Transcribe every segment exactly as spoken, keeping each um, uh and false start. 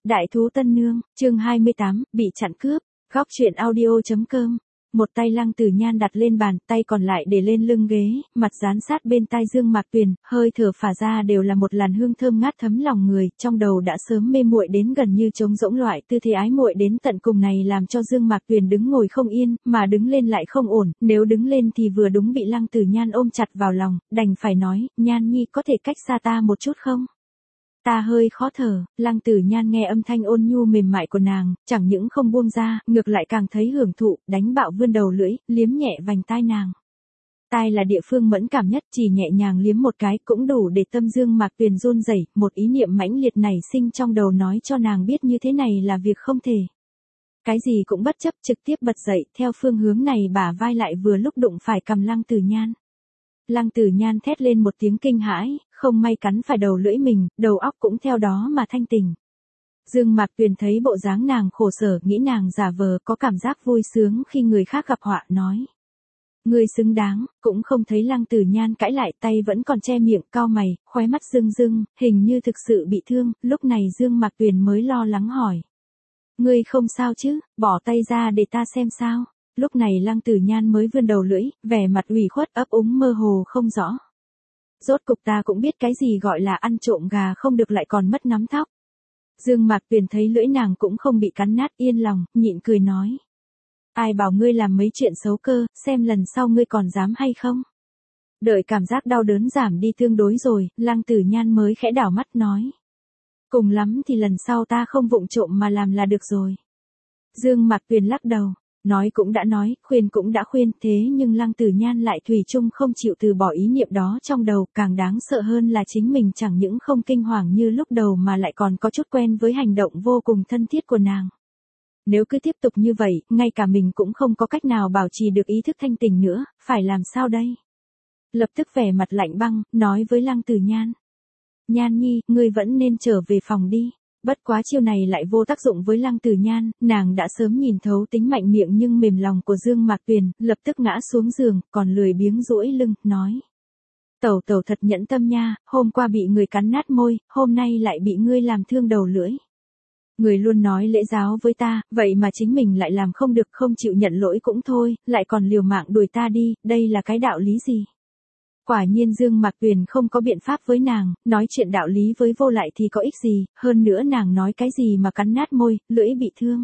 Đại thú tân nương, chương hai mươi tám, bị chặn cướp, góc truyện audio.com. Một tay Lăng Tử Nhan đặt lên bàn, tay còn lại để lên lưng ghế, mặt dán sát bên tai Dương Mạc Tuyền, hơi thở phả ra đều là một làn hương thơm ngát thấm lòng người, trong đầu đã sớm mê muội đến gần như trống rỗng, loại tư thế ái muội đến tận cùng này làm cho Dương Mạc Tuyền đứng ngồi không yên, mà đứng lên lại không ổn, nếu đứng lên thì vừa đúng bị Lăng Tử Nhan ôm chặt vào lòng, đành phải nói, Nhan Nhi có thể cách xa ta một chút không? Ta hơi khó thở. Lăng Tử Nhan nghe âm thanh ôn nhu mềm mại của nàng, chẳng những không buông ra, ngược lại càng thấy hưởng thụ, đánh bạo vươn đầu lưỡi, liếm nhẹ vành tai nàng. Tai là địa phương mẫn cảm nhất, chỉ nhẹ nhàng liếm một cái cũng đủ để tâm Dương Mạc Tuyền run rẩy, một ý niệm mãnh liệt nảy sinh trong đầu nói cho nàng biết như thế này là việc không thể. Cái gì cũng bất chấp, trực tiếp bật dậy, theo phương hướng này bả vai lại vừa lúc đụng phải cầm Lăng Tử Nhan. Lăng Tử Nhan thét lên một tiếng kinh hãi, không may cắn phải đầu lưỡi mình, đầu óc cũng theo đó mà thanh tỉnh. Dương Mạc Tuyền thấy bộ dáng nàng khổ sở, nghĩ nàng giả vờ, có cảm giác vui sướng khi người khác gặp họa, nói. Ngươi xứng đáng, cũng không thấy Lăng Tử Nhan cãi lại, tay vẫn còn che miệng, cau mày, khóe mắt rưng rưng, hình như thực sự bị thương, lúc này Dương Mạc Tuyền mới lo lắng hỏi. Ngươi không sao chứ, bỏ tay ra để ta xem sao. Lúc này Lăng Tử Nhan mới vươn đầu lưỡi, vẻ mặt ủy khuất ấp úng mơ hồ không rõ. Rốt cục ta cũng biết cái gì gọi là ăn trộm gà không được lại còn mất nắm thóc. Dương Mạc Tuyền thấy lưỡi nàng cũng không bị cắn nát, yên lòng, nhịn cười nói. Ai bảo ngươi làm mấy chuyện xấu cơ, xem lần sau ngươi còn dám hay không. Đợi cảm giác đau đớn giảm đi tương đối rồi, Lăng Tử Nhan mới khẽ đảo mắt nói. Cùng lắm thì lần sau ta không vụng trộm mà làm là được rồi. Dương Mạc Tuyền lắc đầu. Nói cũng đã nói, khuyên cũng đã khuyên, thế nhưng Lăng Tử Nhan lại thủy chung không chịu từ bỏ ý niệm đó trong đầu, càng đáng sợ hơn là chính mình chẳng những không kinh hoàng như lúc đầu mà lại còn có chút quen với hành động vô cùng thân thiết của nàng. Nếu cứ tiếp tục như vậy, ngay cả mình cũng không có cách nào bảo trì được ý thức thanh tỉnh nữa, phải làm sao đây? Lập tức vẻ mặt lạnh băng, nói với Lăng Tử Nhan. Nhan Nhi, ngươi vẫn nên trở về phòng đi. Bất quá chiêu này lại vô tác dụng với Lăng Tử Nhan, nàng đã sớm nhìn thấu tính mạnh miệng nhưng mềm lòng của Dương Mạc Tuyền, lập tức ngã xuống giường, còn lười biếng duỗi lưng, nói. Tẩu tẩu thật nhẫn tâm nha, hôm qua bị người cắn nát môi, hôm nay lại bị ngươi làm thương đầu lưỡi. Người luôn nói lễ giáo với ta, vậy mà chính mình lại làm không được, không chịu nhận lỗi cũng thôi, lại còn liều mạng đuổi ta đi, đây là cái đạo lý gì? Quả nhiên Dương Mạc Tuyền không có biện pháp với nàng, nói chuyện đạo lý với vô lại thì có ích gì, hơn nữa nàng nói cái gì mà cắn nát môi, lưỡi bị thương.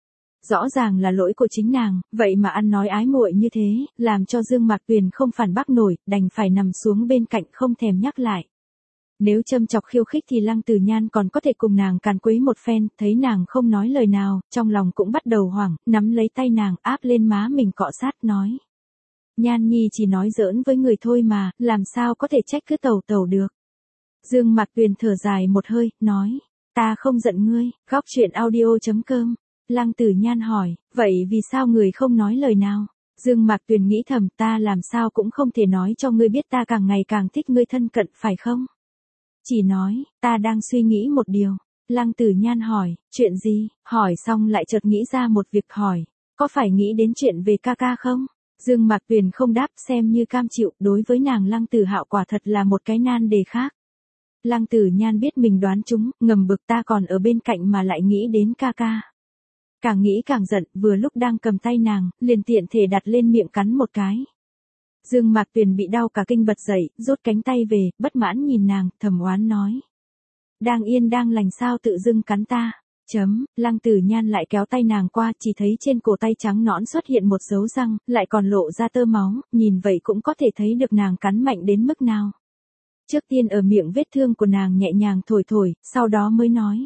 Rõ ràng là lỗi của chính nàng, vậy mà ăn nói ái muội như thế, làm cho Dương Mạc Tuyền không phản bác nổi, đành phải nằm xuống bên cạnh không thèm nhắc lại. Nếu châm chọc khiêu khích thì Lăng Tử Nhan còn có thể cùng nàng càn quấy một phen, thấy nàng không nói lời nào, trong lòng cũng bắt đầu hoảng, nắm lấy tay nàng áp lên má mình cọ sát, nói. Nhan Nhi chỉ nói giỡn với người thôi mà, làm sao có thể trách cứ tẩu tẩu được. Dương Mạc Tuyền thở dài một hơi, nói, ta không giận ngươi, góc truyện audio.com. Lăng Tử Nhan hỏi, vậy vì sao người không nói lời nào? Dương Mạc Tuyền nghĩ thầm, ta làm sao cũng không thể nói cho ngươi biết ta càng ngày càng thích ngươi thân cận, phải không? Chỉ nói, ta đang suy nghĩ một điều. Lăng Tử Nhan hỏi, chuyện gì? Hỏi xong lại chợt nghĩ ra một việc, hỏi, có phải nghĩ đến chuyện về ca ca không? Dương Mạc Tuyền không đáp, xem như cam chịu, đối với nàng Lăng Tử Hạo quả thật là một cái nan đề khác. Lăng Tử Nhan biết mình đoán trúng, ngầm bực, ta còn ở bên cạnh mà lại nghĩ đến ca ca. Càng nghĩ càng giận, vừa lúc đang cầm tay nàng, liền tiện thể đặt lên miệng cắn một cái. Dương Mạc Tuyền bị đau cả kinh bật dậy, rút cánh tay về, bất mãn nhìn nàng, thầm oán nói. Đang yên đang lành sao tự dưng cắn ta. Chấm, Lăng Tử Nhan lại kéo tay nàng qua, chỉ thấy trên cổ tay trắng nõn xuất hiện một dấu răng, lại còn lộ ra tơ máu, nhìn vậy cũng có thể thấy được nàng cắn mạnh đến mức nào. Trước tiên ở miệng vết thương của nàng nhẹ nhàng thổi thổi, sau đó mới nói.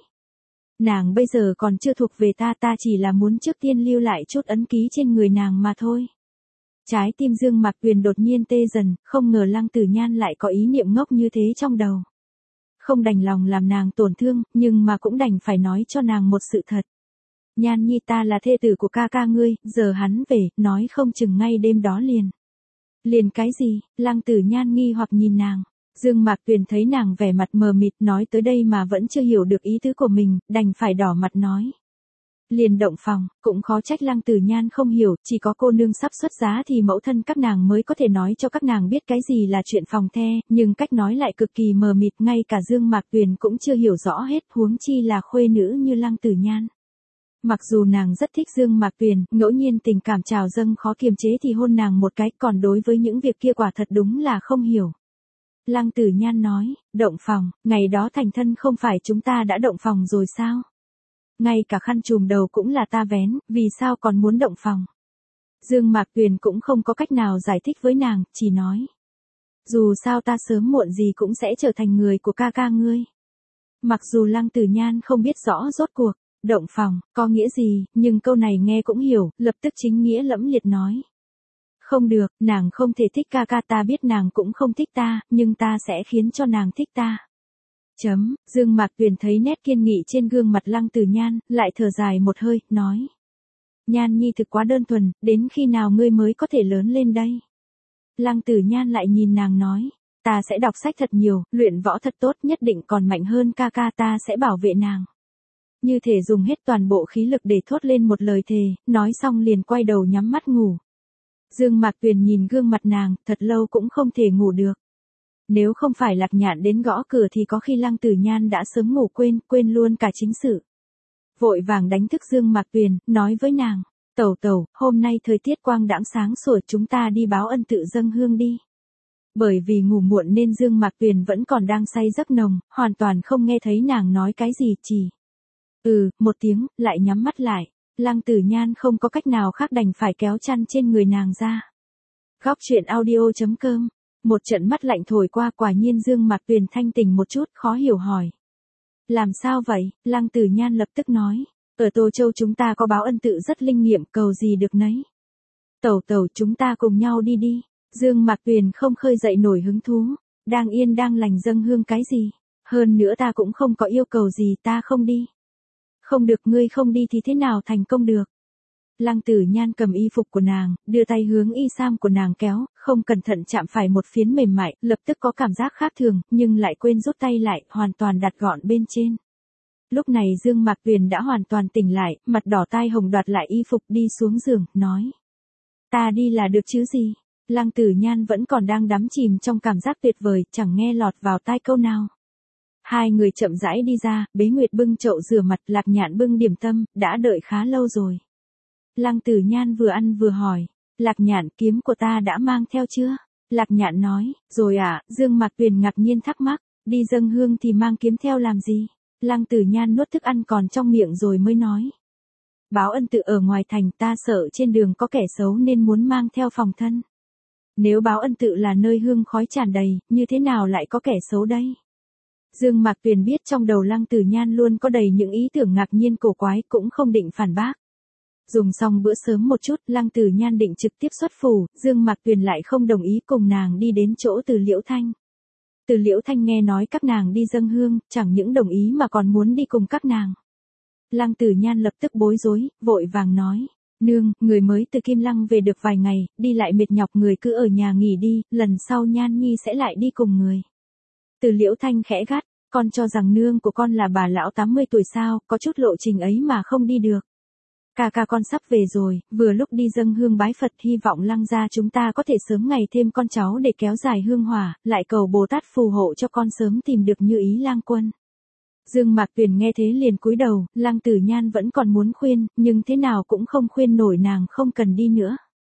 Nàng bây giờ còn chưa thuộc về ta, ta chỉ là muốn trước tiên lưu lại chút ấn ký trên người nàng mà thôi. Trái tim Dương Mạc Tuyền đột nhiên tê dần, không ngờ Lăng Tử Nhan lại có ý niệm ngốc như thế trong đầu. Không đành lòng làm nàng tổn thương, nhưng mà cũng đành phải nói cho nàng một sự thật. Nhan Nhi, ta là thê tử của ca ca ngươi, giờ hắn về, nói không chừng ngay đêm đó liền. Liền cái gì? Lăng Tử Nhan nghi hoặc nhìn nàng. Dương Mạc Tuyền thấy nàng vẻ mặt mờ mịt, nói tới đây mà vẫn chưa hiểu được ý tứ của mình, đành phải đỏ mặt nói. Liền động phòng, cũng khó trách Lăng Tử Nhan không hiểu, chỉ có cô nương sắp xuất giá thì mẫu thân các nàng mới có thể nói cho các nàng biết cái gì là chuyện phòng the, nhưng cách nói lại cực kỳ mờ mịt, ngay cả Dương Mạc Tuyền cũng chưa hiểu rõ hết, huống chi là khuê nữ như Lăng Tử Nhan. Mặc dù nàng rất thích Dương Mạc Tuyền, ngẫu nhiên tình cảm trào dâng khó kiềm chế thì hôn nàng một cái, còn đối với những việc kia quả thật đúng là không hiểu. Lăng Tử Nhan nói, động phòng, ngày đó thành thân không phải chúng ta đã động phòng rồi sao? Ngay cả khăn trùm đầu cũng là ta vén, vì sao còn muốn động phòng? Dương Mạc Tuyền cũng không có cách nào giải thích với nàng, chỉ nói. Dù sao ta sớm muộn gì cũng sẽ trở thành người của ca ca ngươi. Mặc dù Lăng Tử Nhan không biết rõ rốt cuộc, động phòng, có nghĩa gì, nhưng câu này nghe cũng hiểu, lập tức chính nghĩa lẫm liệt nói. Không được, nàng không thể thích ca ca, ta biết nàng cũng không thích ta, nhưng ta sẽ khiến cho nàng thích ta. Chấm, Dương Mạc Tuyền thấy nét kiên nghị trên gương mặt Lăng Tử Nhan, lại thở dài một hơi, nói. Nhan nhi thực quá đơn thuần, đến khi nào ngươi mới có thể lớn lên đây? Lăng Tử Nhan lại nhìn nàng nói, ta sẽ đọc sách thật nhiều, luyện võ thật tốt, nhất định còn mạnh hơn ca ca, ta sẽ bảo vệ nàng. Như thể dùng hết toàn bộ khí lực để thốt lên một lời thề, nói xong liền quay đầu nhắm mắt ngủ. Dương Mạc Tuyền nhìn gương mặt nàng, thật lâu cũng không thể ngủ được. Nếu không phải Lạc Nhạn đến gõ cửa thì có khi Lăng Tử Nhan đã sớm ngủ quên, quên luôn cả chính sự. Vội vàng đánh thức Dương Mạc Tuyền, nói với nàng, tẩu tẩu, hôm nay thời tiết quang đãng sáng sủa, chúng ta đi báo ân tự dâng hương đi. Bởi vì ngủ muộn nên Dương Mạc Tuyền vẫn còn đang say giấc nồng, hoàn toàn không nghe thấy nàng nói cái gì, chỉ. Ừ, một tiếng, lại nhắm mắt lại. Lăng Tử Nhan không có cách nào khác đành phải kéo chăn trên người nàng ra. Góc truyện audio chấm com. Một trận mắt lạnh thổi qua, quả nhiên Dương Mạc Tuyền thanh tỉnh một chút, khó hiểu hỏi. Làm sao vậy? Lăng Tử Nhan lập tức nói. Ở Tô Châu chúng ta có báo ân tự rất linh nghiệm, cầu gì được nấy. Tẩu tẩu, chúng ta cùng nhau đi đi. Dương Mạc Tuyền không khơi dậy nổi hứng thú. Đang yên đang lành dâng hương cái gì? Hơn nữa ta cũng không có yêu cầu gì, ta không đi. Không được, ngươi không đi thì thế nào thành công được? Lăng Tử Nhan cầm y phục của nàng, đưa tay hướng y sam của nàng kéo, không cẩn thận chạm phải một phiến mềm mại, lập tức có cảm giác khác thường, nhưng lại quên rút tay lại, hoàn toàn đặt gọn bên trên. Lúc này Dương Mạc Tuyền đã hoàn toàn tỉnh lại, mặt đỏ tai hồng đoạt lại y phục đi xuống giường, nói. Ta đi là được chứ gì? Lăng Tử Nhan vẫn còn đang đắm chìm trong cảm giác tuyệt vời, chẳng nghe lọt vào tai câu nào. Hai người chậm rãi đi ra, Bế Nguyệt bưng chậu rửa mặt, Lạc Nhạn bưng điểm tâm, đã đợi khá lâu rồi. Lăng Tử Nhan vừa ăn vừa hỏi, Lạc Nhạn, kiếm của ta đã mang theo chưa? Lạc Nhạn nói, rồi à, Dương Mạc Tuyền ngạc nhiên thắc mắc, đi dâng hương thì mang kiếm theo làm gì? Lăng Tử Nhan nuốt thức ăn còn trong miệng rồi mới nói. Báo ân tự ở ngoài thành, ta sợ trên đường có kẻ xấu nên muốn mang theo phòng thân. Nếu báo ân tự là nơi hương khói tràn đầy, như thế nào lại có kẻ xấu đây? Dương Mạc Tuyền biết trong đầu Lăng Tử Nhan luôn có đầy những ý tưởng ngạc nhiên cổ quái, cũng không định phản bác. Dùng xong bữa sớm một chút, Lăng Tử Nhan định trực tiếp xuất phủ, Dương Mạc Tuyền lại không đồng ý cùng nàng đi đến chỗ Từ Liễu Thanh. Từ Liễu Thanh nghe nói các nàng đi dâng hương, chẳng những đồng ý mà còn muốn đi cùng các nàng. Lăng Tử Nhan lập tức bối rối, vội vàng nói, nương, người mới từ Kim Lăng về được vài ngày, đi lại mệt nhọc, người cứ ở nhà nghỉ đi, lần sau Nhan Nhi sẽ lại đi cùng người. Từ Liễu Thanh khẽ gắt, con cho rằng nương của con là bà lão tám mươi tuổi sao, có chút lộ trình ấy mà không đi được. Ca ca con sắp về rồi, vừa lúc đi dâng hương bái Phật, hy vọng Lăng gia chúng ta có thể sớm ngày thêm con cháu để kéo dài hương hỏa, lại cầu Bồ Tát phù hộ cho con sớm tìm được như ý lang quân. Dương Mạc Tuyền nghe thế liền cúi đầu, Lăng Tử Nhan vẫn còn muốn khuyên, nhưng thế nào cũng không khuyên nổi nàng không cần đi nữa.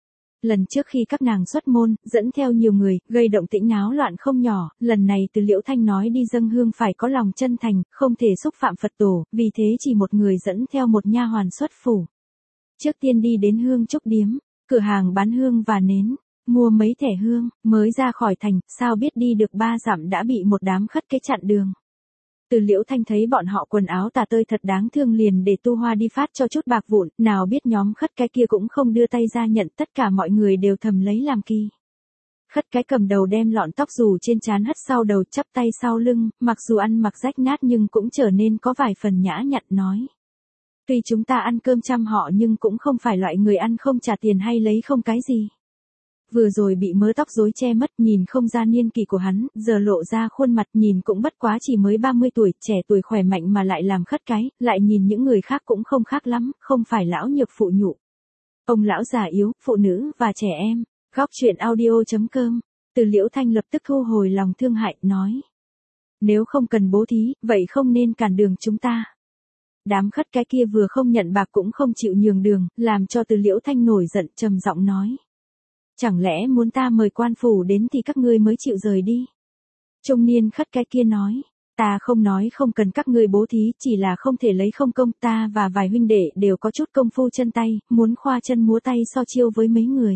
Lần trước khi các nàng xuất môn, dẫn theo nhiều người, gây động tĩnh náo loạn không nhỏ, lần này Từ Liễu Thanh nói đi dâng hương phải có lòng chân thành, không thể xúc phạm Phật tổ, vì thế chỉ một người dẫn theo một nha hoàn xuất phủ. Trước tiên đi đến hương trúc điếm, cửa hàng bán hương và nến, mua mấy thẻ hương, mới ra khỏi thành, sao biết đi được ba dặm đã bị một đám khất cái chặn đường. Từ Liễu Thanh thấy bọn họ quần áo tả tơi thật đáng thương liền để tu hoa đi phát cho chút bạc vụn, nào biết nhóm khất cái kia cũng không đưa tay ra nhận, tất cả mọi người đều thầm lấy làm kỳ. Khất cái cầm đầu đem lọn tóc dù trên trán hất sau đầu, chắp tay sau lưng, mặc dù ăn mặc rách nát nhưng cũng trở nên có vài phần nhã nhặn, nói. Tuy chúng ta ăn cơm chăm họ nhưng cũng không phải loại người ăn không trả tiền hay lấy không cái gì. Vừa rồi bị mớ tóc rối che mất, nhìn không ra niên kỷ của hắn, giờ lộ ra khuôn mặt nhìn cũng bất quá chỉ mới ba mươi tuổi, trẻ tuổi khỏe mạnh mà lại làm khất cái, lại nhìn những người khác cũng không khác lắm, không phải lão nhược phụ nhụ. Ông lão già yếu, phụ nữ và trẻ em. Góc truyện audio.com. Từ Liễu Thanh lập tức thu hồi lòng thương hại, nói. Nếu không cần bố thí, vậy không nên cản đường chúng ta. Đám khất cái kia vừa không nhận bạc cũng không chịu nhường đường, làm cho Từ Liễu Thanh nổi giận, trầm giọng nói. Chẳng lẽ muốn ta mời quan phủ đến thì các ngươi mới chịu rời đi? Trung niên khất cái kia nói. Ta không nói không cần các ngươi bố thí, chỉ là không thể lấy không công, ta và vài huynh đệ đều có chút công phu chân tay, muốn khoa chân múa tay so chiêu với mấy người.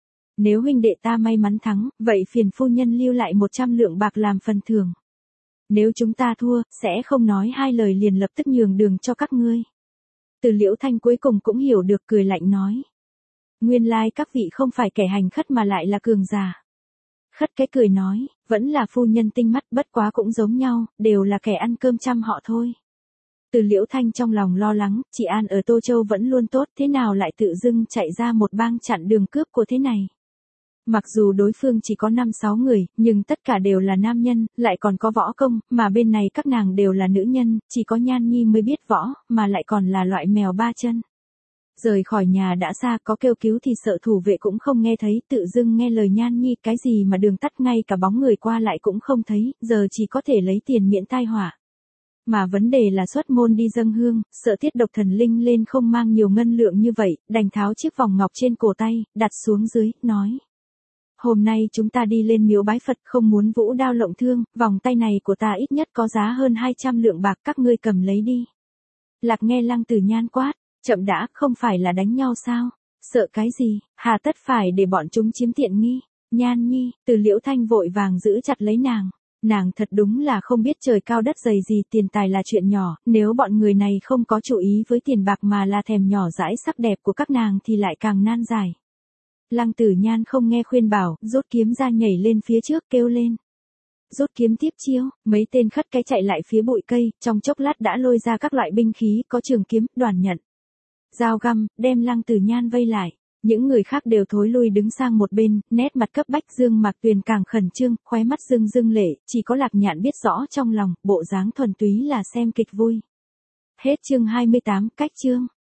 Nếu huynh đệ ta may mắn thắng, vậy phiền phu nhân lưu lại một trăm lượng bạc làm phần thưởng. Nếu chúng ta thua, sẽ không nói hai lời liền lập tức nhường đường cho các ngươi. Từ Liễu Thanh cuối cùng cũng hiểu được, cười lạnh nói. Nguyên lai các vị không phải kẻ hành khất mà lại là cường giả. Khất cái cười nói, vẫn là phu nhân tinh mắt, bất quá cũng giống nhau, đều là kẻ ăn cơm trăm họ thôi. Từ Liễu Thanh trong lòng lo lắng, chị An ở Tô Châu vẫn luôn tốt, thế nào lại tự dưng chạy ra một bang chặn đường cướp của thế này. Mặc dù đối phương chỉ có năm sáu người, nhưng tất cả đều là nam nhân, lại còn có võ công, mà bên này các nàng đều là nữ nhân, chỉ có Nhan Nhi mới biết võ, mà lại còn là loại mèo ba chân. Rời khỏi nhà đã xa, có kêu cứu thì sợ thủ vệ cũng không nghe thấy, tự dưng nghe lời Nhan Nhi, cái gì mà đường tắt ngay cả bóng người qua lại cũng không thấy, giờ chỉ có thể lấy tiền miễn tai họa. Mà vấn đề là xuất môn đi dâng hương, sợ tiết độc thần linh lên không mang nhiều ngân lượng như vậy, đành tháo chiếc vòng ngọc trên cổ tay, đặt xuống dưới, nói. Hôm nay chúng ta đi lên miếu bái Phật, không muốn vũ đao lộng thương, vòng tay này của ta ít nhất có giá hơn hai trăm lượng bạc, các ngươi cầm lấy đi. Lạc nghe Lăng Tử Nhan quát, chậm đã, không phải là đánh nhau sao? Sợ cái gì, hà tất phải để bọn chúng chiếm tiện nghi? Nhan Nhi, Từ Liễu Thanh vội vàng giữ chặt lấy nàng. Nàng thật đúng là không biết trời cao đất dày gì, tiền tài là chuyện nhỏ, nếu bọn người này không có chú ý với tiền bạc mà là thèm nhỏ dãi sắc đẹp của các nàng thì lại càng nan giải. Lăng Tử Nhan không nghe khuyên bảo, rút kiếm ra nhảy lên phía trước kêu lên. Rút kiếm tiếp chiêu, mấy tên khất cái chạy lại phía bụi cây, trong chốc lát đã lôi ra các loại binh khí, có trường kiếm, đoàn nhận, dao găm, đem Lăng Tử Nhan vây lại. Những người khác đều thối lui đứng sang một bên, nét mặt cấp bách. Dương Mạc Tuyền càng khẩn trương, khóe mắt rưng rưng lệ, chỉ có Lạc Nhạn biết rõ trong lòng, bộ dáng thuần túy là xem kịch vui. Hết chương hai mươi tám, cách chương.